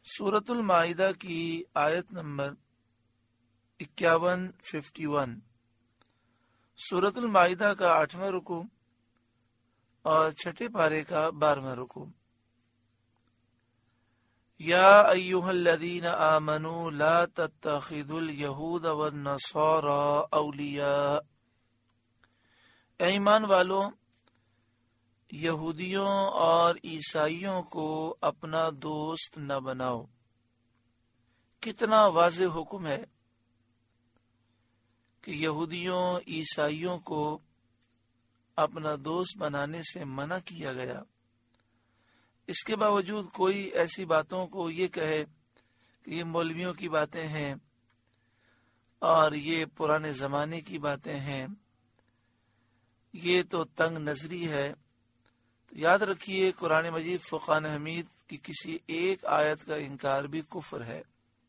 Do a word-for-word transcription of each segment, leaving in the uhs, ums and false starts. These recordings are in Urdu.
سورۃ المائدہ کی آیت نمبر اکیاون ففٹی ون، سورۃ المائدہ کا آٹھواں رکوع اور چھٹے پارے کا بارہواں رکوع۔ یا ایھا الذین آمنوا لا تتخذوا الیہود والنصارى اولیاء، اے ایمان والو یہودیوں اور عیسائیوں کو اپنا دوست نہ بناؤ۔ کتنا واضح حکم ہے کہ یہودیوں عیسائیوں کو اپنا دوست بنانے سے منع کیا گیا۔ اس کے باوجود کوئی ایسی باتوں کو یہ کہے کہ یہ مولویوں کی باتیں ہیں اور یہ پرانے زمانے کی باتیں ہیں، یہ تو تنگ نظری ہے، تو یاد رکھیے قرآن مجید فرقان حمید کی کسی ایک آیت کا انکار بھی کفر ہے۔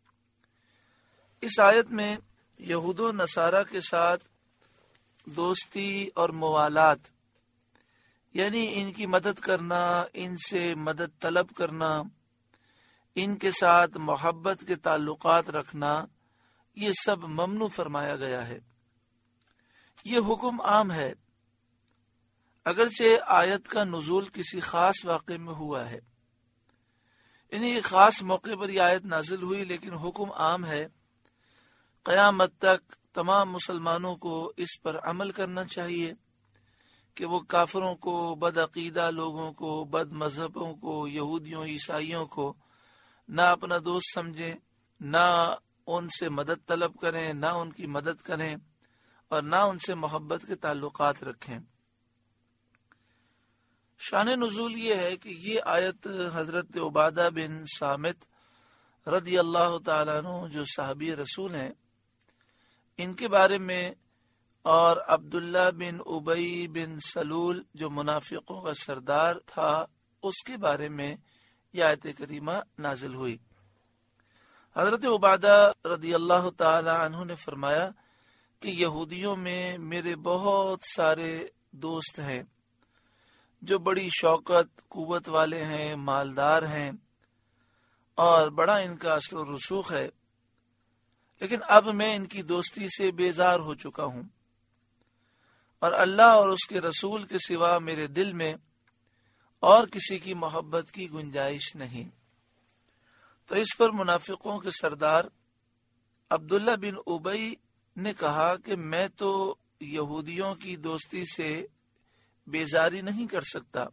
اس آیت میں یہود و نصارہ کے ساتھ دوستی اور موالات، یعنی ان کی مدد کرنا، ان سے مدد طلب کرنا، ان کے ساتھ محبت کے تعلقات رکھنا، یہ سب ممنوع فرمایا گیا ہے۔ یہ حکم عام ہے، اگرچہ آیت کا نزول کسی خاص واقعے میں ہوا ہے، یعنی ایک خاص موقع پر یہ آیت نازل ہوئی، لیکن حکم عام ہے۔ قیامت تک تمام مسلمانوں کو اس پر عمل کرنا چاہیے کہ وہ کافروں کو، بد عقیدہ لوگوں کو، بد مذہبوں کو، یہودیوں عیسائیوں کو نہ اپنا دوست سمجھیں، نہ ان سے مدد طلب کریں، نہ ان کی مدد کریں اور نہ ان سے محبت کے تعلقات رکھیں۔ شان نزول یہ ہے کہ یہ آیت حضرت عبادہ بن صامت رضی اللہ تعالیٰ عنہ جو صحابی رسول ہیں، ان کے بارے میں، اور عبداللہ بن ابی بن سلول جو منافقوں کا سردار تھا، اس کے بارے میں یہ آیت کریمہ نازل ہوئی۔ حضرت عبادہ رضی اللہ تعالی عنہ نے فرمایا کہ یہودیوں میں میرے بہت سارے دوست ہیں جو بڑی شوکت قوت والے ہیں، مالدار ہیں اور بڑا ان کا اثر و رسوخ ہے، لیکن اب میں ان کی دوستی سے بیزار ہو چکا ہوں اور اللہ اور اس کے رسول کے سوا میرے دل میں اور کسی کی محبت کی گنجائش نہیں۔ تو اس پر منافقوں کے سردار عبداللہ بن ابی نے کہا کہ میں تو یہودیوں کی دوستی سے بیزاری نہیں کر سکتا،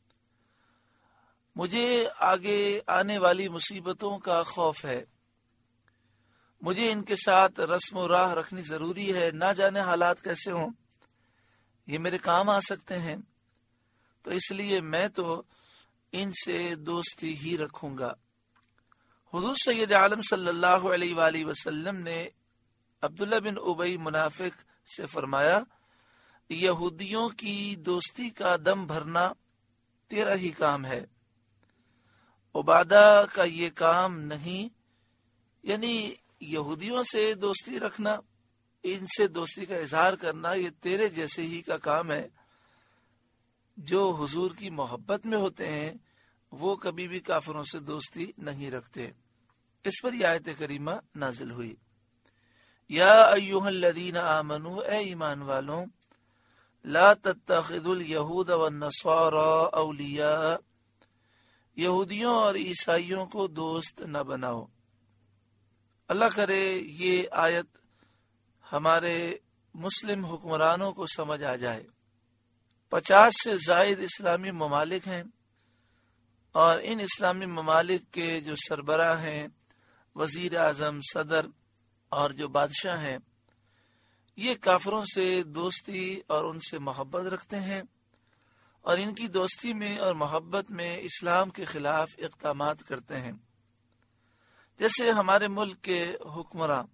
مجھے آگے آنے والی مصیبتوں کا خوف ہے، مجھے ان کے ساتھ رسم و راہ رکھنی ضروری ہے، نہ جانے حالات کیسے ہوں، یہ میرے کام آ سکتے ہیں، تو اس لیے میں تو ان سے دوستی ہی رکھوں گا۔ حضور سید عالم صلی اللہ علیہ وآلہ وسلم نے عبداللہ بن ابی منافق سے فرمایا، یہودیوں کی دوستی کا دم بھرنا تیرا ہی کام ہے، عبادہ کا یہ کام نہیں، یعنی یہودیوں سے دوستی رکھنا، ان سے دوستی کا اظہار کرنا، یہ تیرے جیسے ہی کا کام ہے۔ جو حضور کی محبت میں ہوتے ہیں وہ کبھی بھی کافروں سے دوستی نہیں رکھتے۔ اس پر یہ آیت کریمہ نازل ہوئی۔ یا ایھا الذین آمنوا، اے ایمان والوں، لا تتخذوا الیہود والنصارى اولیاء، یہودیوں اور عیسائیوں کو دوست نہ بناؤ۔ اللہ کرے یہ آیت ہمارے مسلم حکمرانوں کو سمجھ آ جائے۔ پچاس سے زائد اسلامی ممالک ہیں اور ان اسلامی ممالک کے جو سربراہ ہیں، وزیر اعظم، صدر اور جو بادشاہ ہیں، یہ کافروں سے دوستی اور ان سے محبت رکھتے ہیں اور ان کی دوستی میں اور محبت میں اسلام کے خلاف اقدامات کرتے ہیں۔ جیسے ہمارے ملک کے حکمراں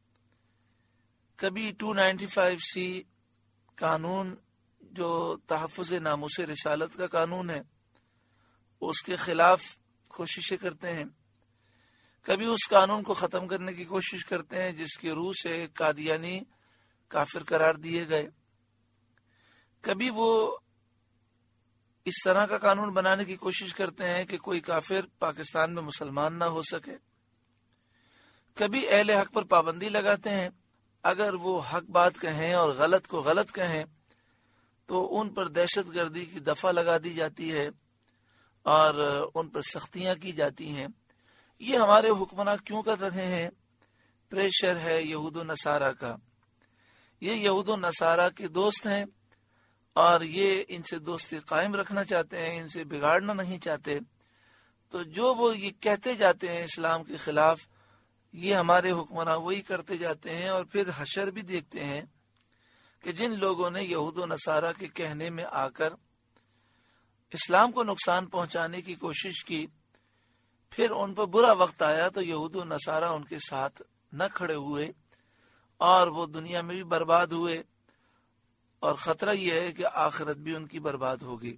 کبھی ٹو نائنٹی فائیو سی قانون جو تحفظ ناموس رسالت کا قانون ہے، اس کے خلاف کوششیں کرتے ہیں، کبھی اس قانون کو ختم کرنے کی کوشش کرتے ہیں جس کی روح سے قادیانی کافر قرار دیے گئے، کبھی وہ اس طرح کا قانون بنانے کی کوشش کرتے ہیں کہ کوئی کافر پاکستان میں مسلمان نہ ہو سکے. کبھی اہل حق پر پابندی لگاتے ہیں، اگر وہ حق بات کہیں اور غلط کو غلط کہیں تو ان پر دہشت گردی کی دفعہ لگا دی جاتی ہے اور ان پر سختیاں کی جاتی ہیں. یہ ہمارے حکمراں کیوں کر رہے ہیں؟ پریشر ہے یہود و نصارہ کا. یہ یہود و نصارہ کے دوست ہیں اور یہ ان سے دوستی قائم رکھنا چاہتے ہیں، ان سے بگاڑنا نہیں چاہتے. تو جو وہ یہ کہتے جاتے ہیں اسلام کے خلاف، یہ ہمارے حکمراں وہی کرتے جاتے ہیں. اور پھر حشر بھی دیکھتے ہیں کہ جن لوگوں نے یہود و نصارہ کے کہنے میں آ کر اسلام کو نقصان پہنچانے کی کوشش کی، پھر ان پر برا وقت آیا تو یہود و نصارہ ان کے ساتھ نہ کھڑے ہوئے اور وہ دنیا میں بھی برباد ہوئے، اور خطرہ یہ ہے کہ آخرت بھی ان کی برباد ہوگی.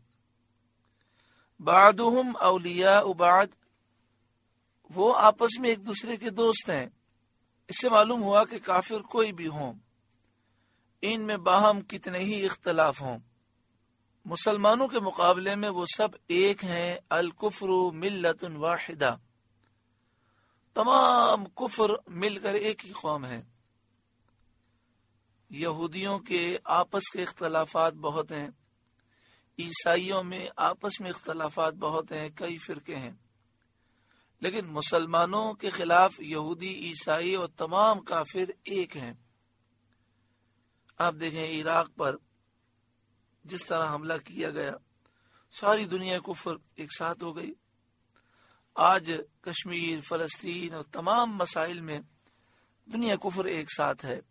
بعضهم اولیاء بعض، وہ آپس میں ایک دوسرے کے دوست ہیں. اس سے معلوم ہوا کہ کافر کوئی بھی ہوں، ان میں باہم کتنے ہی اختلاف ہوں، مسلمانوں کے مقابلے میں وہ سب ایک ہیں. الکفر ملت واحدہ، تمام کفر مل کر ایک ہی قوم ہے. یہودیوں کے آپس کے اختلافات بہت ہیں، عیسائیوں میں آپس میں اختلافات بہت ہیں، کئی فرقے ہیں، لیکن مسلمانوں کے خلاف یہودی، عیسائی اور تمام کافر ایک ہیں. آپ دیکھیں عراق پر جس طرح حملہ کیا گیا، ساری دنیا کفر ایک ساتھ ہو گئی. آج کشمیر، فلسطین اور تمام مسائل میں دنیا کفر ایک ساتھ ہے.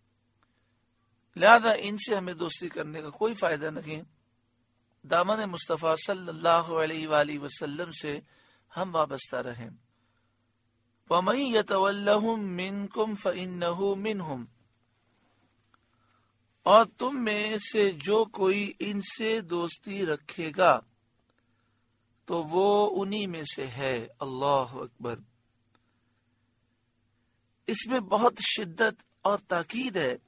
لہذا ان سے ہمیں دوستی کرنے کا کوئی فائدہ نہیں. دامن مصطفیٰ صلی اللہ علیہ وآلہ وسلم سے ہم وابستہ رہیں. وَمَن يَتَوَلَّهُم مِّنكُمْ فَإِنَّهُ مِنْهُمْ، اور تم میں سے جو کوئی ان سے دوستی رکھے گا تو وہ انہی میں سے ہے. اللہ اکبر. اس میں بہت شدت اور تاکید ہے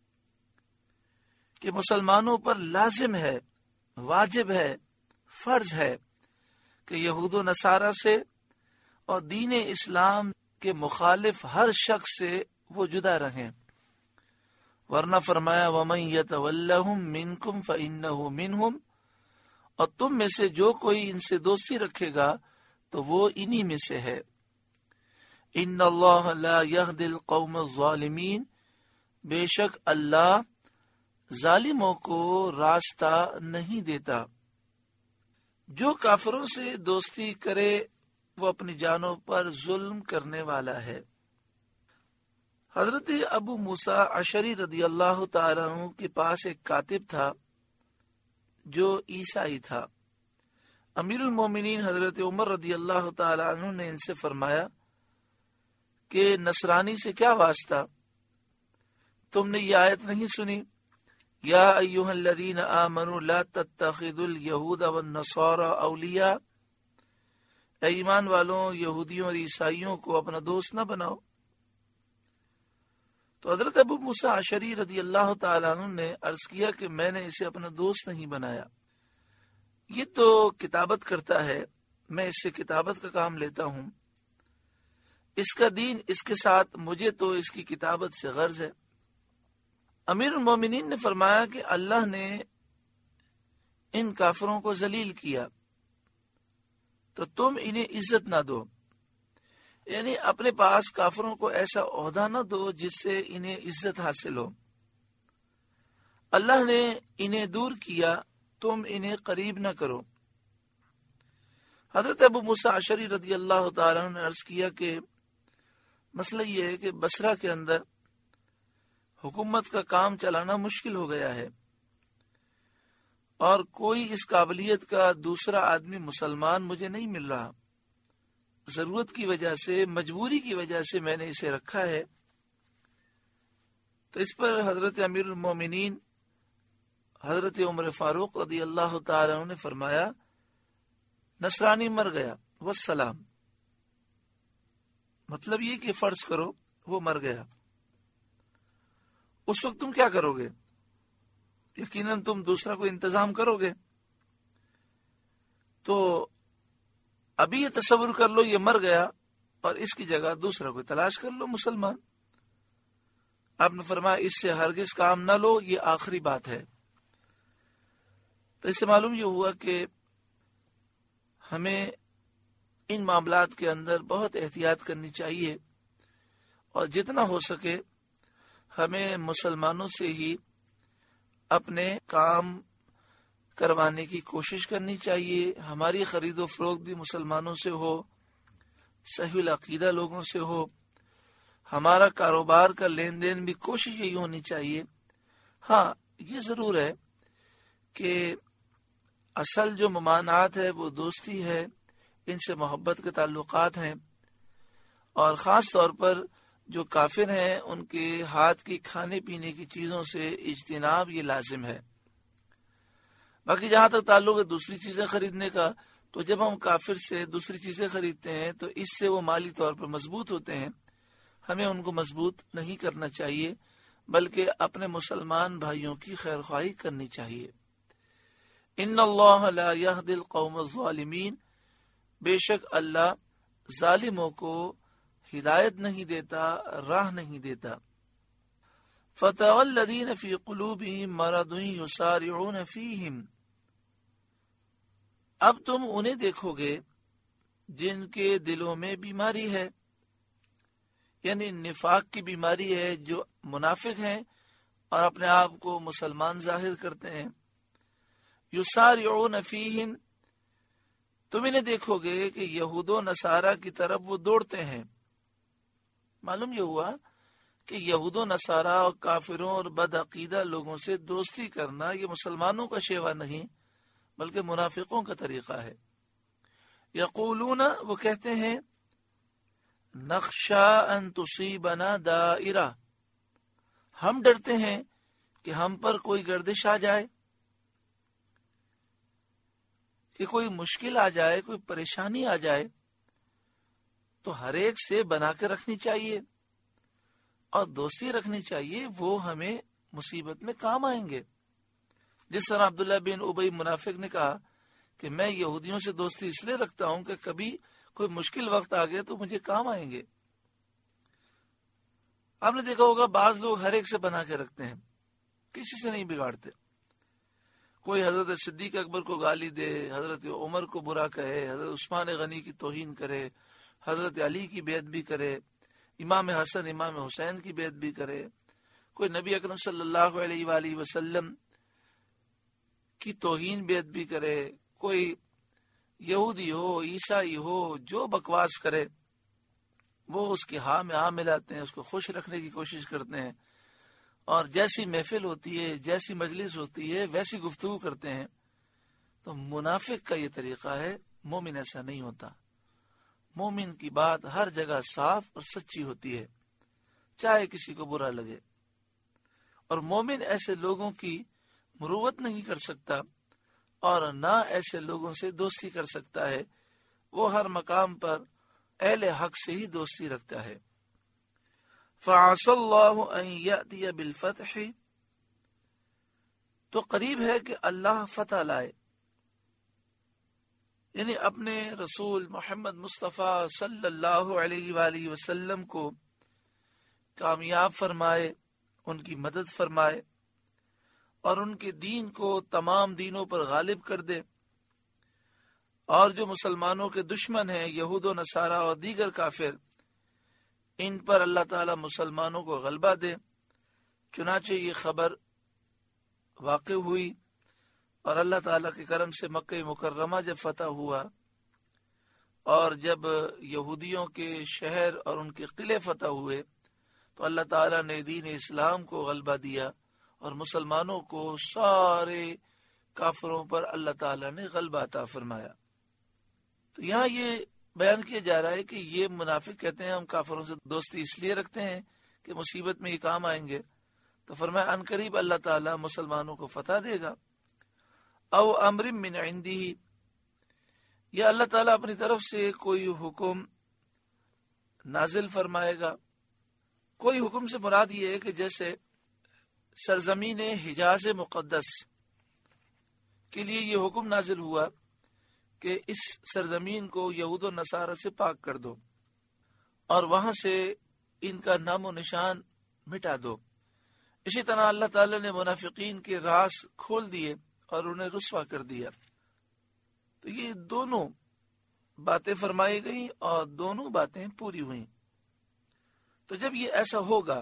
کہ مسلمانوں پر لازم ہے، واجب ہے، فرض ہے کہ یہود و نصارہ سے اور دین اسلام کے مخالف ہر شخص سے وہ جدا رہیں. ورنہ فرمایا وَمَن يَتَوَلَّهُم مِّنكُمْ فَإِنَّهُ مِنْهُمْ، اور تم میں سے جو کوئی ان سے دوستی رکھے گا تو وہ انہی میں سے ہے. إِنَّ اللَّهَ لَا يَهْدِي الْقَوْمَ الظَّالِمِينَ، بے شک اللہ ظالموں کو راستہ نہیں دیتا. جو کافروں سے دوستی کرے وہ اپنی جانوں پر ظلم کرنے والا ہے. حضرت ابو موسیٰ اشعری رضی اللہ تعالیٰ عنہ کے پاس ایک کاتب تھا جو عیسائی تھا. امیر المومنین حضرت عمر رضی اللہ تعالیٰ عنہ نے ان سے فرمایا کہ نصرانی سے کیا واسطہ؟ تم نے یہ آیت نہیں سنی؟ یا ایھا الذین آمنوا لا تتخذوا اليہود والنصارى اولیاء، اے ایمان والوں یہودیوں اور عیسائیوں کو اپنا دوست نہ بناؤ. تو حضرت ابو موسیٰ اشعری رضی اللہ تعالیٰ عنہ نے عرض کیا کہ میں نے اسے اپنا دوست نہیں بنایا، یہ تو کتابت کرتا ہے، میں اس سے کتابت کا کام لیتا ہوں، اس کا دین اس کے ساتھ، مجھے تو اس کی کتابت سے غرض ہے. امیر المومنین نے فرمایا کہ اللہ نے ان کافروں کو ذلیل کیا تو تم انہیں عزت نہ دو، یعنی اپنے پاس کافروں کو ایسا عہدہ نہ دو جس سے انہیں عزت حاصل ہو. اللہ نے انہیں دور کیا، تم انہیں قریب نہ کرو. حضرت ابو موسیٰ اشعری رضی اللہ تعالیٰ نے عرض کیا کہ مسئلہ یہ ہے کہ بصرہ کے اندر حکومت کا کام چلانا مشکل ہو گیا ہے اور کوئی اس قابلیت کا دوسرا آدمی مسلمان مجھے نہیں مل رہا. ضرورت کی وجہ سے، مجبوری کی وجہ سے میں نے اسے رکھا ہے. تو اس پر حضرت امیر المومنین حضرت عمر فاروق رضی اللہ تعالی عنہ نے فرمایا نصرانی مر گیا والسلام. مطلب یہ کہ فرض کرو وہ مر گیا، اس وقت تم کیا کرو گے؟ یقیناً تم دوسرا کوئی انتظام کرو گے. تو ابھی یہ تصور کر لو یہ مر گیا اور اس کی جگہ دوسرا کوئی تلاش کر لو مسلمان. آپ نے فرمایا اس سے ہرگز کام نہ لو، یہ آخری بات ہے. تو اس سے معلوم یہ ہوا کہ ہمیں ان معاملات کے اندر بہت احتیاط کرنی چاہیے، اور جتنا ہو سکے ہمیں مسلمانوں سے ہی اپنے کام کروانے کی کوشش کرنی چاہیے. ہماری خرید و فروخت بھی مسلمانوں سے ہو، صحیح العقیدہ لوگوں سے ہو. ہمارا کاروبار کا لین دین بھی کوشش یہی ہونی چاہیے. ہاں یہ ضرور ہے کہ اصل جو ممانعات ہے وہ دوستی ہے، ان سے محبت کے تعلقات ہیں، اور خاص طور پر جو کافر ہیں ان کے ہاتھ کی کھانے پینے کی چیزوں سے اجتناب یہ لازم ہے. باقی جہاں تک تعلق ہے دوسری چیزیں خریدنے کا، تو جب ہم کافر سے دوسری چیزیں خریدتے ہیں تو اس سے وہ مالی طور پر مضبوط ہوتے ہیں، ہمیں ان کو مضبوط نہیں کرنا چاہیے، بلکہ اپنے مسلمان بھائیوں کی خیر خواہی کرنی چاہیے. ان اللہ لا یہدی القوم الظالمین، بے شک اللہ ظالموں کو ہدایت نہیں دیتا، راہ نہیں دیتا. فتح الذین فی قلوبہم مرض یسارعون فیہم، اب تم انہیں دیکھو گے جن کے دلوں میں بیماری ہے، یعنی نفاق کی بیماری ہے، جو منافق ہیں اور اپنے آپ کو مسلمان ظاہر کرتے ہیں. یسارعون فیہم، تم انہیں دیکھو گے کہ یہود و نصارہ کی طرف وہ دوڑتے ہیں. معلوم یہ ہوا کہ یہود و نصارہ اور کافروں اور بدعقیدہ لوگوں سے دوستی کرنا یہ مسلمانوں کا شیوا نہیں بلکہ منافقوں کا طریقہ ہے. یقولون، وہ کہتے ہیں، نخشا ان تصیبنا دائرہ، ہم ڈرتے ہیں کہ ہم پر کوئی گردش آ جائے، کہ کوئی مشکل آ جائے، کوئی پریشانی آ جائے. تو ہر ایک سے بنا کے رکھنی چاہیے اور دوستی رکھنی چاہیے، وہ ہمیں مصیبت میں کام آئیں گے. جس طرح عبداللہ بن ابی منافق نے کہا کہ میں یہودیوں سے دوستی اس لیے رکھتا ہوں کہ کبھی کوئی مشکل وقت آ گیا تو مجھے کام آئیں گے. آپ نے دیکھا ہوگا بعض لوگ ہر ایک سے بنا کے رکھتے ہیں، کسی سے نہیں بگاڑتے. کوئی حضرت صدیق اکبر کو گالی دے، حضرت عمر کو برا کہے، حضرت عثمان غنی کی توہین کرے، حضرت علی کی بیعت بھی کرے، امام حسن امام حسین کی بیعت بھی کرے، کوئی نبی اکرم صلی اللہ علیہ وآلہ وسلم کی توہین بیعت بھی کرے، کوئی یہودی ہو، عیسائی ہو، جو بکواس کرے وہ اس کی ہاں میں ہاں ملاتے ہیں، اس کو خوش رکھنے کی کوشش کرتے ہیں، اور جیسی محفل ہوتی ہے، جیسی مجلس ہوتی ہے ویسی گفتگو کرتے ہیں. تو منافق کا یہ طریقہ ہے. مومن ایسا نہیں ہوتا. مومن کی بات ہر جگہ صاف اور سچی ہوتی ہے، چاہے کسی کو برا لگے. اور مومن ایسے لوگوں کی مروت نہیں کر سکتا اور نہ ایسے لوگوں سے دوستی کر سکتا ہے. وہ ہر مقام پر اہل حق سے ہی دوستی رکھتا ہے. فَعَسَى اللَّهُ أَن يَأْتِيَ بِالْفَتْحِ، تو قریب ہے کہ اللہ فتح لائے، یعنی اپنے رسول محمد مصطفیٰ صلی اللہ علیہ وآلہ وسلم کو کامیاب فرمائے، ان کی مدد فرمائے اور ان کے دین کو تمام دینوں پر غالب کر دے. اور جو مسلمانوں کے دشمن ہیں، یہود و نصارہ اور دیگر کافر، ان پر اللہ تعالی مسلمانوں کو غلبہ دے. چنانچہ یہ خبر واقع ہوئی، اور اللہ تعالیٰ کے کرم سے مکہ مکرمہ جب فتح ہوا اور جب یہودیوں کے شہر اور ان کے قلعے فتح ہوئے تو اللہ تعالیٰ نے دین اسلام کو غلبہ دیا اور مسلمانوں کو سارے کافروں پر اللہ تعالیٰ نے غلبہ عطا فرمایا. تو یہاں یہ بیان کیا جا رہا ہے کہ یہ منافق کہتے ہیں ہم کافروں سے دوستی اس لیے رکھتے ہیں کہ مصیبت میں یہ کام آئیں گے. تو فرمایا ان قریب اللہ تعالیٰ مسلمانوں کو فتح دے گا. او امر من عندہ، یا اللہ تعالیٰ اپنی طرف سے کوئی حکم نازل فرمائے گا. کوئی حکم سے مراد یہ ہے کہ جیسے سرزمین حجاز مقدس کے لیے یہ حکم نازل ہوا کہ اس سرزمین کو یہود و نصارہ سے پاک کر دو اور وہاں سے ان کا نام و نشان مٹا دو۔ اسی طرح اللہ تعالی نے منافقین کے راز کھول دیے اور انہیں رسوا کر دیا۔ تو یہ دونوں باتیں فرمائی گئیں اور دونوں باتیں پوری ہوئیں۔ تو جب یہ ایسا ہوگا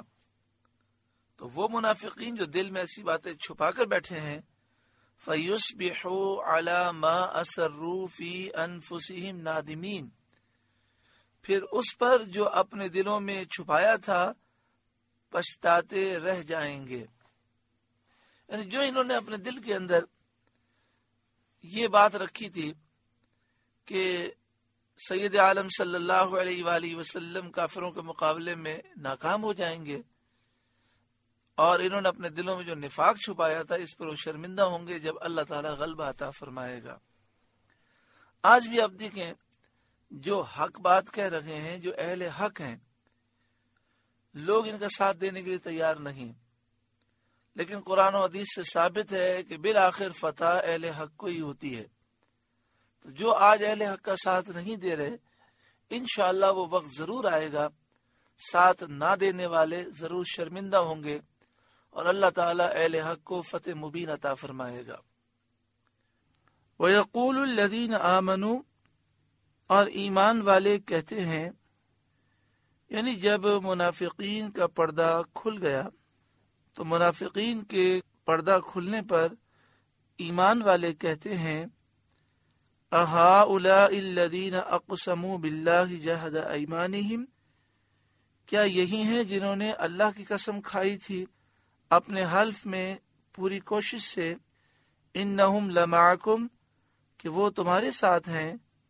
تو وہ منافقین جو دل میں ایسی باتیں چھپا کر بیٹھے ہیں فَيُصْبِحُوا عَلَى مَا أَسَرُّوا فِي أَنفُسِهِمْ نَادِمِينَ، پھر اس پر جو اپنے دلوں میں چھپایا تھا پچھتاتے رہ جائیں گے۔ یعنی جو انہوں نے اپنے دل کے اندر یہ بات رکھی تھی کہ سید عالم صلی اللہ علیہ وآلہ وسلم کافروں کے مقابلے میں ناکام ہو جائیں گے، اور انہوں نے اپنے دلوں میں جو نفاق چھپایا تھا اس پر وہ شرمندہ ہوں گے جب اللہ تعالیٰ غلبہ عطا فرمائے گا۔ آج بھی آپ دیکھیں جو حق بات کہہ رہے ہیں، جو اہل حق ہیں، لوگ ان کا ساتھ دینے کے لیے تیار نہیں، لیکن قرآن و حدیث سے ثابت ہے کہ بالآخر فتح اہل حق کو ہی ہوتی ہے۔ تو جو آج اہل حق کا ساتھ نہیں دے رہے، انشاءاللہ وہ وقت ضرور آئے گا ساتھ نہ دینے والے ضرور شرمندہ ہوں گے اور اللہ تعالیٰ اہل حق کو فتح مبین عطا فرمائے گا۔ وَيَقُولُ الَّذِينَ آمَنُوا، اور ایمان والے کہتے ہیں، یعنی جب منافقین کا پردہ کھل گیا تو منافقین کے پردہ کھلنے پر ایمان والے کہتے ہیں أَهَٰؤُلَاءِ الَّذِينَ أَقْسَمُوا بِاللَّهِ جَهْدَ أَيْمَانِهِمْ، کیا یہی ہیں جنہوں نے اللہ کی قسم کھائی تھی اپنے حلف میں پوری کوشش سے، انہم لمعکم، کہ وہ تمہارے ساتھ ہیں،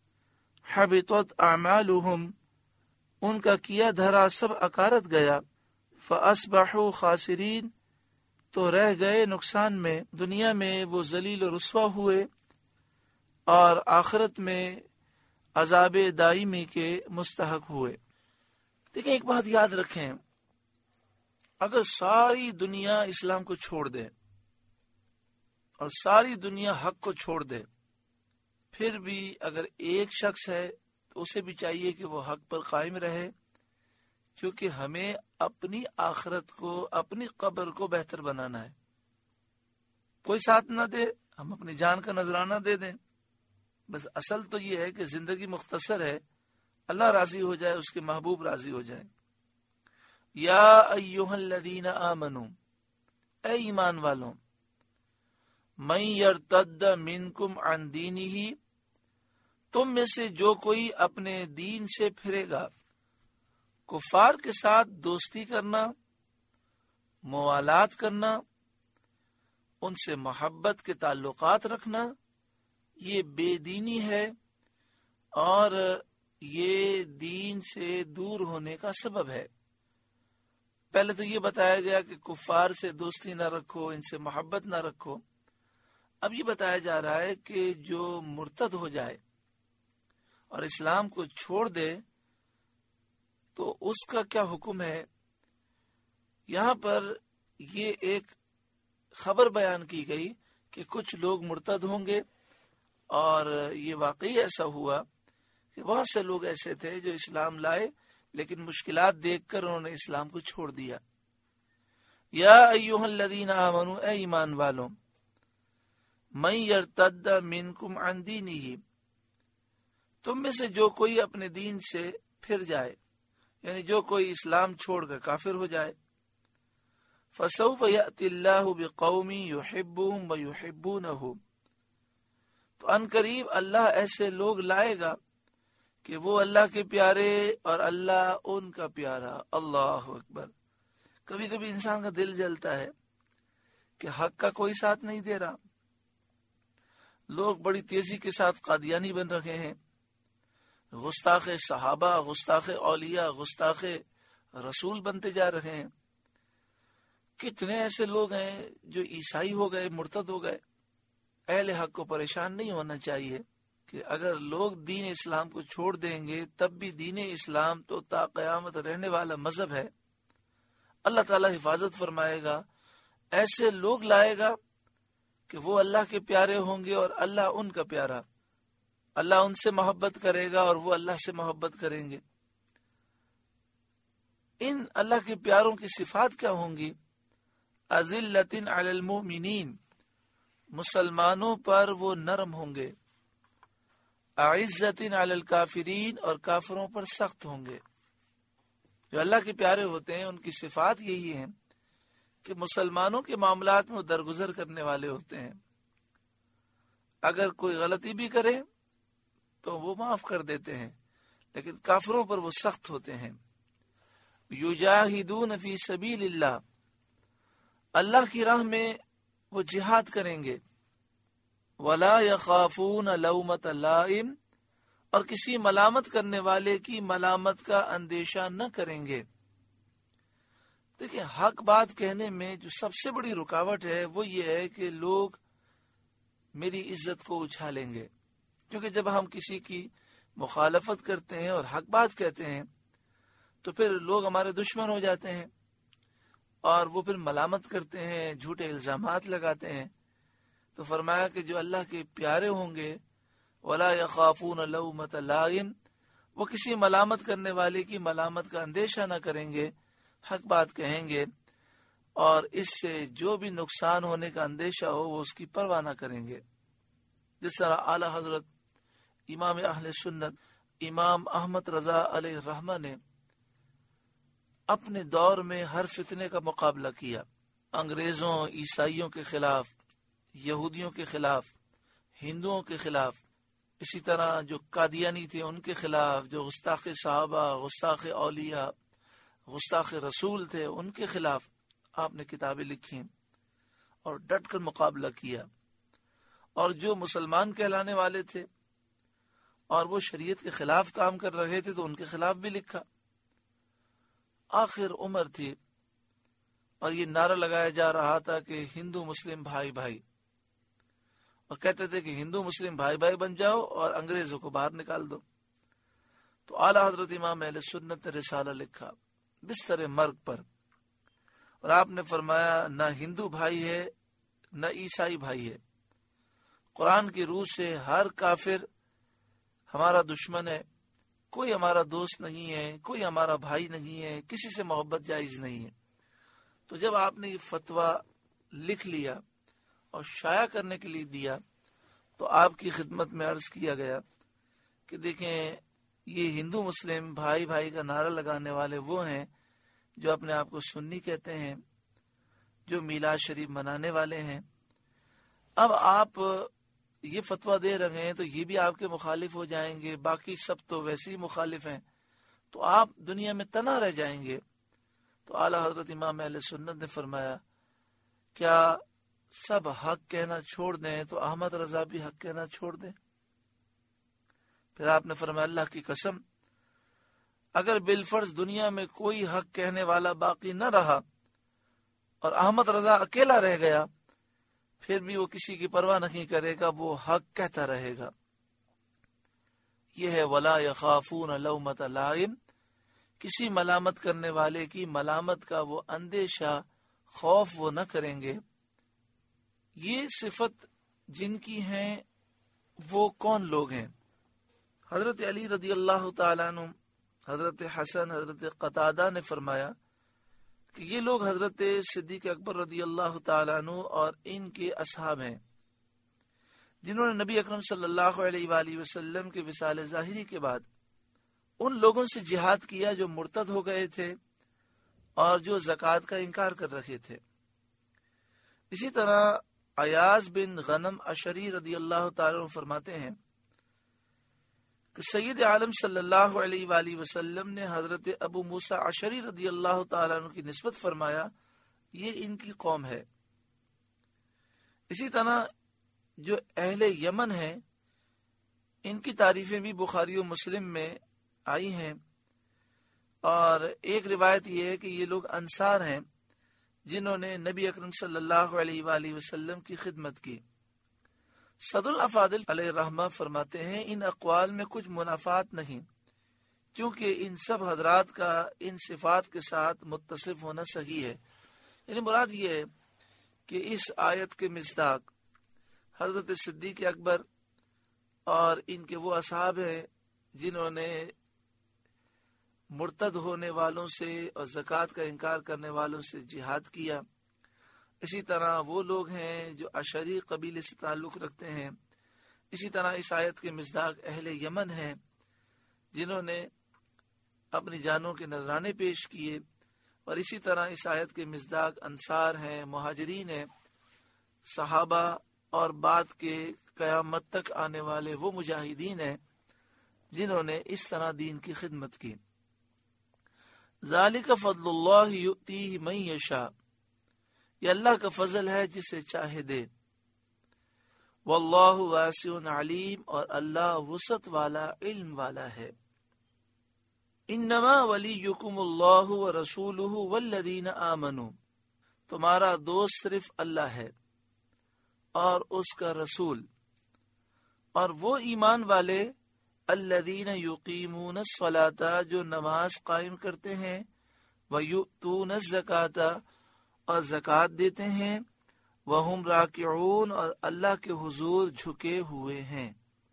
حبطت اعمالہم، ان کا کیا دھرا سب اکارت گیا، فاصبحوا خاسرین، تو رہ گئے نقصان میں، دنیا میں وہ ذلیل و رسوا ہوئے اور آخرت میں عذاب دائمی کے مستحق ہوئے۔ دیکھیں ایک بات یاد رکھیں، اگر ساری دنیا اسلام کو چھوڑ دے اور ساری دنیا حق کو چھوڑ دے، پھر بھی اگر ایک شخص ہے تو اسے بھی چاہیے کہ وہ حق پر قائم رہے، کیونکہ ہمیں اپنی آخرت کو، اپنی قبر کو بہتر بنانا ہے۔ کوئی ساتھ نہ دے، ہم اپنی جان کا نذرانہ دے دیں، بس اصل تو یہ ہے کہ زندگی مختصر ہے، اللہ راضی ہو جائے، اس کے محبوب راضی ہو جائے۔ یا ایھا الذین آمنوا، اے ایمان والوں، من یرتد منکم عن دینہ، تم میں سے جو کوئی اپنے دین سے پھرے گا، کفار کے ساتھ دوستی کرنا، موالات کرنا، ان سے محبت کے تعلقات رکھنا، یہ بے دینی ہے اور یہ دین سے دور ہونے کا سبب ہے۔ پہلے تو یہ بتایا گیا کہ کفار سے دوستی نہ رکھو، ان سے محبت نہ رکھو۔ اب یہ بتایا جا رہا ہے کہ جو مرتد ہو جائے اور اسلام کو چھوڑ دے تو اس کا کیا حکم ہے۔ یہاں پر یہ ایک خبر بیان کی گئی کہ کچھ لوگ مرتد ہوں گے، اور یہ واقعی ایسا ہوا کہ بہت سے لوگ ایسے تھے جو اسلام لائے لیکن مشکلات دیکھ کر انہوں نے اسلام کو چھوڑ دیا۔ یا ایھا الذین آمنوا، اے ایمان والوں، من یرتد منکم عن دینہ، تم میں سے جو کوئی اپنے دین سے پھر جائے، یعنی جو کوئی اسلام چھوڑ کر کافر ہو جائے، فسوف یأتی اللہ بقوم یحبهم ویحبونہ، تو ان قریب اللہ ایسے لوگ لائے گا کہ وہ اللہ کے پیارے اور اللہ ان کا پیارا۔ اللہ اکبر۔ کبھی کبھی انسان کا دل جلتا ہے کہ حق کا کوئی ساتھ نہیں دے رہا، لوگ بڑی تیزی کے ساتھ قادیانی بن رہے ہیں، گستاخ صحابہ، گستاخ اولیاء، گستاخ رسول بنتے جا رہے ہیں۔ کتنے ایسے لوگ ہیں جو عیسائی ہو گئے، مرتد ہو گئے۔ اہل حق کو پریشان نہیں ہونا چاہیے کہ اگر لوگ دین اسلام کو چھوڑ دیں گے تب بھی دین اسلام تو تا قیامت رہنے والا مذہب ہے، اللہ تعالیٰ حفاظت فرمائے گا، ایسے لوگ لائے گا کہ وہ اللہ کے پیارے ہوں گے اور اللہ ان کا پیارا۔ اللہ ان سے محبت کرے گا اور وہ اللہ سے محبت کریں گے۔ ان اللہ کے پیاروں کی صفات کیا ہوں گی؟ اذلۃ علی المؤمنین، مسلمانوں پر وہ نرم ہوں گے، اعزۃ علی الکافرین، اور کافروں پر سخت ہوں گے۔ جو اللہ کے پیارے ہوتے ہیں ان کی صفات یہی ہیں کہ مسلمانوں کے معاملات میں وہ درگزر کرنے والے ہوتے ہیں، اگر کوئی غلطی بھی کرے تو وہ معاف کر دیتے ہیں، لیکن کافروں پر وہ سخت ہوتے ہیں۔ یجاہدون فی سبیل اللہ، اللہ کی راہ میں وہ جہاد کریں گے۔ ولا یخافون لومۃ لائم، اور کسی ملامت کرنے والے کی ملامت کا اندیشہ نہ کریں گے۔ دیکھیں، حق بات کہنے میں جو سب سے بڑی رکاوٹ ہے وہ یہ ہے کہ لوگ میری عزت کو اچھالیں گے، کیونکہ جب ہم کسی کی مخالفت کرتے ہیں اور حق بات کہتے ہیں تو پھر لوگ ہمارے دشمن ہو جاتے ہیں اور وہ پھر ملامت کرتے ہیں، جھوٹے الزامات لگاتے ہیں۔ تو فرمایا کہ جو اللہ کے پیارے ہوں گے، ولا یخافون لومۃ لائم، وہ کسی ملامت کرنے والے کی ملامت کا اندیشہ نہ کریں گے، حق بات کہیں گے، اور اس سے جو بھی نقصان ہونے کا اندیشہ ہو وہ اس کی پرواہ نہ کریں گے۔ جس طرح اعلی حضرت امام اہل سنت امام احمد رضا علیہ الرحمہ نے اپنے دور میں ہر فتنے کا مقابلہ کیا، انگریزوں، عیسائیوں کے خلاف، یہودیوں کے خلاف، ہندوؤں کے خلاف، اسی طرح جو قادیانی تھے ان کے خلاف، جو گستاخ صحابہ، گستاخ اولیاء، گستاخ رسول تھے ان کے خلاف آپ نے کتابیں لکھی اور ڈٹ کر مقابلہ کیا۔ اور جو مسلمان کہلانے والے تھے اور وہ شریعت کے خلاف کام کر رہے تھے تو ان کے خلاف بھی لکھا۔ آخر عمر تھی اور یہ نعرہ لگایا جا رہا تھا کہ ہندو مسلم بھائی بھائی، اور کہتے تھے کہ ہندو مسلم بھائی بھائی بن جاؤ اور انگریزوں کو باہر نکال دو۔ تو اعلی حضرت امام اہل سنت نے رسالہ لکھا بستر مرگ پر، اور آپ نے فرمایا نہ ہندو بھائی ہے نہ عیسائی بھائی ہے، قرآن کی روح سے ہر کافر ہمارا دشمن ہے، کوئی ہمارا دوست نہیں ہے، کوئی ہمارا بھائی نہیں ہے، کسی سے محبت جائز نہیں ہے۔ تو جب آپ نے یہ فتویٰ لکھ لیا اور شائع کرنے کے لیے دیا تو آپ کی خدمت میں عرض کیا گیا کہ دیکھیں، یہ ہندو مسلم بھائی بھائی کا نعرہ لگانے والے وہ ہیں جو اپنے آپ کو سنی کہتے ہیں، جو میلاد شریف منانے والے ہیں۔ اب آپ یہ فتویٰ دے رہے ہیں تو یہ بھی آپ کے مخالف ہو جائیں گے، باقی سب تو ویسے ہی مخالف ہیں، تو آپ دنیا میں تنہا رہ جائیں گے۔ تو اعلی حضرت امام اہل سنت نے فرمایا کیا سب حق کہنا چھوڑ دیں تو احمد رضا بھی حق کہنا چھوڑ دیں؟ پھر آپ نے فرمایا اللہ کی قسم، اگر بالفرض دنیا میں کوئی حق کہنے والا باقی نہ رہا اور احمد رضا اکیلا رہ گیا، پھر بھی وہ کسی کی پرواہ نہیں کرے گا، وہ حق کہتا رہے گا۔ یہ ہے ولا یخافون لومۃ لائم، کسی ملامت کرنے والے کی ملامت کا وہ اندیشہ، خوف وہ نہ کریں گے۔ یہ صفت جن کی ہیں وہ کون لوگ ہیں؟ حضرت علی رضی اللہ تعالیٰ عنہ، حضرت حسن، حضرت قتادہ نے فرمایا کہ یہ لوگ حضرت صدیق اکبر رضی اللہ تعالیٰ عنہ اور ان کے اصحاب ہیں جنہوں نے نبی اکرم صلی اللہ علیہ وآلہ وسلم کے وصال ظاہری کے بعد ان لوگوں سے جہاد کیا جو مرتد ہو گئے تھے اور جو زکوٰۃ کا انکار کر رہے تھے۔ اسی طرح ایاز بن غنم اشری رضی اللہ تعالیٰ عنہ فرماتے ہیں کہ سید عالم صلی اللہ علیہ وآلہ وسلم نے حضرت ابو موسیٰ اشری رضی اللہ تعالیٰ عنہ کی نسبت فرمایا یہ ان کی قوم ہے۔ اسی طرح جو اہل یمن ہیں ان کی تعریفیں بھی بخاری و مسلم میں آئی ہیں، اور ایک روایت یہ ہے کہ یہ لوگ انصار ہیں جنہوں نے نبی اکرم صلی اللہ علیہ وآلہ وسلم کی خدمت کی۔ صدر الافاضل علیہ الرحمہ فرماتے ہیں ان اقوال میں کچھ منافات نہیں، کیونکہ ان سب حضرات کا ان صفات کے ساتھ متصف ہونا صحیح ہے۔ یعنی مراد یہ ہے کہ اس آیت کے مصداق حضرت صدیق اکبر اور ان کے وہ اصحاب ہیں جنہوں نے مرتد ہونے والوں سے اور زکوٰۃ کا انکار کرنے والوں سے جہاد کیا. اسی طرح وہ لوگ ہیں جو اشعری قبیلے سے تعلق رکھتے ہیں. اسی طرح اس آیت کے مصداق اہل یمن ہیں جنہوں نے اپنی جانوں کے نذرانے پیش کیے. اور اسی طرح اس آیت کے مصداق انصار ہیں، مہاجرین ہیں، صحابہ اور بعد کے قیامت تک آنے والے وہ مجاہدین ہیں جنہوں نے اس طرح دین کی خدمت کی. ذالک فضل اللہ یؤتیہ من یشاء، یہ اللہ کا فضل ہے جسے چاہے دے. واللہ واسع علیم، اور اللہ وسعت والا علم والا ہے. انما ولیکم اللہ ورسولہ والذین آمنوا، تمہارا دوست صرف اللہ ہے اور اس کا رسول اور وہ ایمان والے الذین یقیمون الصلاۃ، جو نماز قائم کرتے ہیں، ویؤتون الزکاۃ، اور زکوٰۃ دیتے ہیں، وہم راکعون، اور اللہ کے حضور جھکے ہوئے ہیں.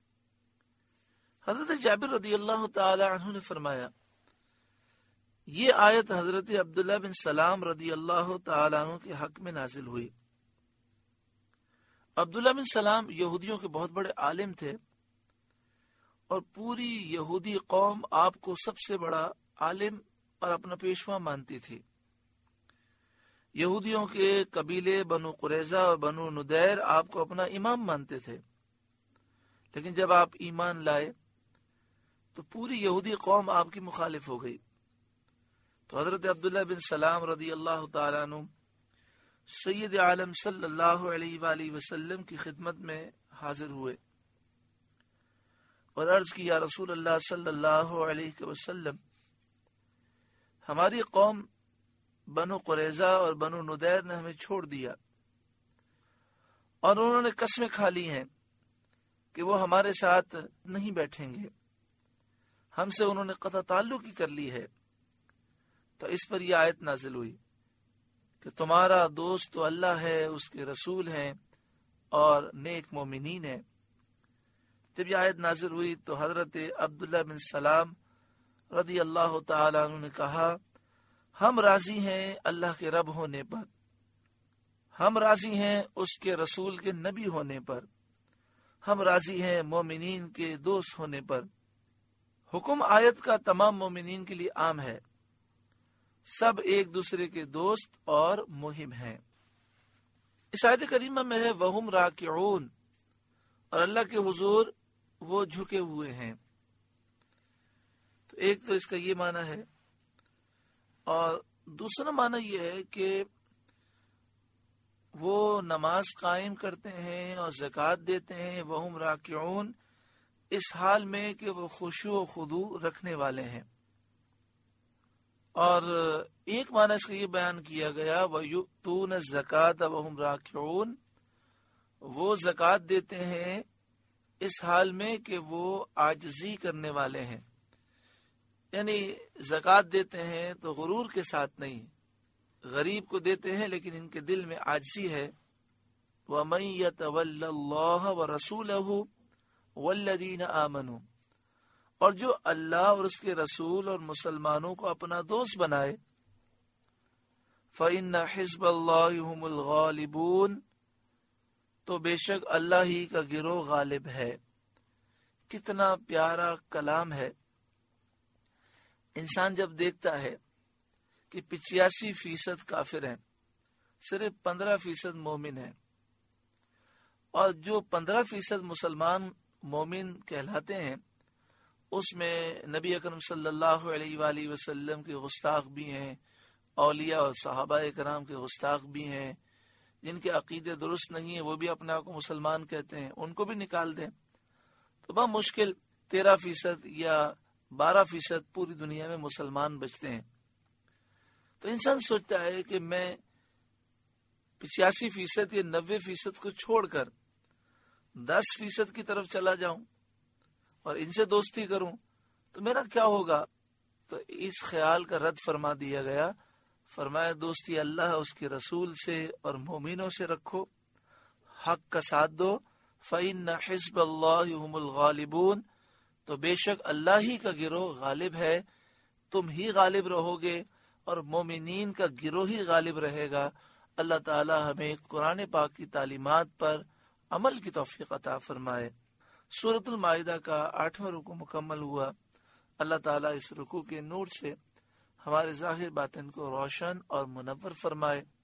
حضرت جابر رضی اللہ تعالی عنہ نے فرمایا یہ آیت حضرت عبداللہ بن سلام رضی اللہ تعالی عنہ کے حق میں نازل ہوئی. عبداللہ بن سلام یہودیوں کے بہت بڑے عالم تھے اور پوری یہودی قوم آپ کو سب سے بڑا عالم اور اپنا پیشوا مانتی تھی. یہودیوں کے قبیلے بنو قریظہ اور بنو ندیر آپ کو اپنا امام مانتے تھے، لیکن جب آپ ایمان لائے تو پوری یہودی قوم آپ کی مخالف ہو گئی. تو حضرت عبداللہ بن سلام رضی اللہ تعالیٰ عنہ سید عالم صلی اللہ علیہ وآلہ وسلم کی خدمت میں حاضر ہوئے اور عرض کی، یا رسول اللہ صلی اللہ علیہ وسلم، ہماری قوم بنو قریظہ اور بنو ندیر نے ہمیں چھوڑ دیا اور انہوں نے قسمیں کھا لی ہیں کہ وہ ہمارے ساتھ نہیں بیٹھیں گے، ہم سے انہوں نے قطع تعلق ہی کر لی ہے. تو اس پر یہ آیت نازل ہوئی کہ تمہارا دوست تو اللہ ہے، اس کے رسول ہیں اور نیک مومنین ہیں. جب یہ آیت نازل ہوئی تو حضرت عبداللہ بن سلام رضی اللہ تعالی عنہ نے کہا، ہم راضی ہیں اللہ کے رب ہونے پر، ہم راضی ہیں اس کے رسول کے نبی ہونے پر، ہم راضی ہیں مومنین کے دوست ہونے پر. حکم آیت کا تمام مومنین کے لیے عام ہے، سب ایک دوسرے کے دوست اور مہم ہیں. اس آیت کریمہ میں ہے وہم راکعون، اور اللہ کے حضور وہ جھکے ہوئے ہیں. تو ایک تو اس کا یہ معنی ہے، اور دوسرا معنی یہ ہے کہ وہ نماز قائم کرتے ہیں اور زکوٰۃ دیتے ہیں، وہم راکعون، اس حال میں کہ وہ خشوع و خضوع رکھنے والے ہیں. اور ایک معنی اس کا یہ بیان کیا گیا وَيُؤْتُونَ الزَّكَاةَ وَهُمْ رَاكِعُونَ، وہ زکوٰۃ دیتے ہیں اس حال میں کہ وہ عاجزی کرنے والے ہیں. یعنی زکوٰۃ دیتے ہیں تو غرور کے ساتھ نہیں، غریب کو دیتے ہیں لیکن ان کے دل میں عاجزی ہے. وَمَن يَتَوَلَّ اللَّهَ وَرَسُولَهُ وَالَّذِينَ آمَنُوا، اور جو اللہ اور اس کے رسول اور مسلمانوں کو اپنا دوست بنائے، فَإِنَّ حِزْبَ اللَّهِ هُمُ الْغَالِبُونَ، تو بے شک اللہ ہی کا گروہ غالب ہے. کتنا پیارا کلام ہے. انسان جب دیکھتا ہے کہ پچاسی فیصد کافر ہیں، صرف پندرہ فیصد مومن ہیں، اور جو پندرہ فیصد مسلمان مومن کہلاتے ہیں اس میں نبی اکرم صلی اللہ علیہ وآلہ وسلم کے گستاخ بھی ہیں، اولیاء اور صحابہ کرام کے گستاخ بھی ہیں، جن کے عقیدے درست نہیں ہیں وہ بھی اپنے آپ کو مسلمان کہتے ہیں، ان کو بھی نکال دیں تو بہت مشکل تیرہ فیصد یا بارہ فیصد پوری دنیا میں مسلمان بچتے ہیں. تو انسان سوچتا ہے کہ میں پچاسی فیصد یا نوے فیصد کو چھوڑ کر دس فیصد کی طرف چلا جاؤں اور ان سے دوستی کروں تو میرا کیا ہوگا. تو اس خیال کا رد فرما دیا گیا. فرمایا دوستی اللہ اس کے رسول سے اور مومنوں سے رکھو، حق کا ساتھ دو، فَإِنَّ حِزْبَ اللَّهِ هُمُ الْغَالِبُونَ، تو بے شک اللہ ہی کا گروہ غالب ہے، تم ہی غالب رہو گے اور مومنین کا گروہ ہی غالب رہے گا۔ اللہ تعالی ہمیں قرآن پاک کی تعلیمات پر عمل کی توفیق عطا فرمائے۔ سورۃ المائدہ کا آٹھواں رکوع مکمل ہوا۔ اللہ تعالیٰ اس رکوع کے نور سے ہمارے ظاہر باطن کو روشن اور منور فرمائے۔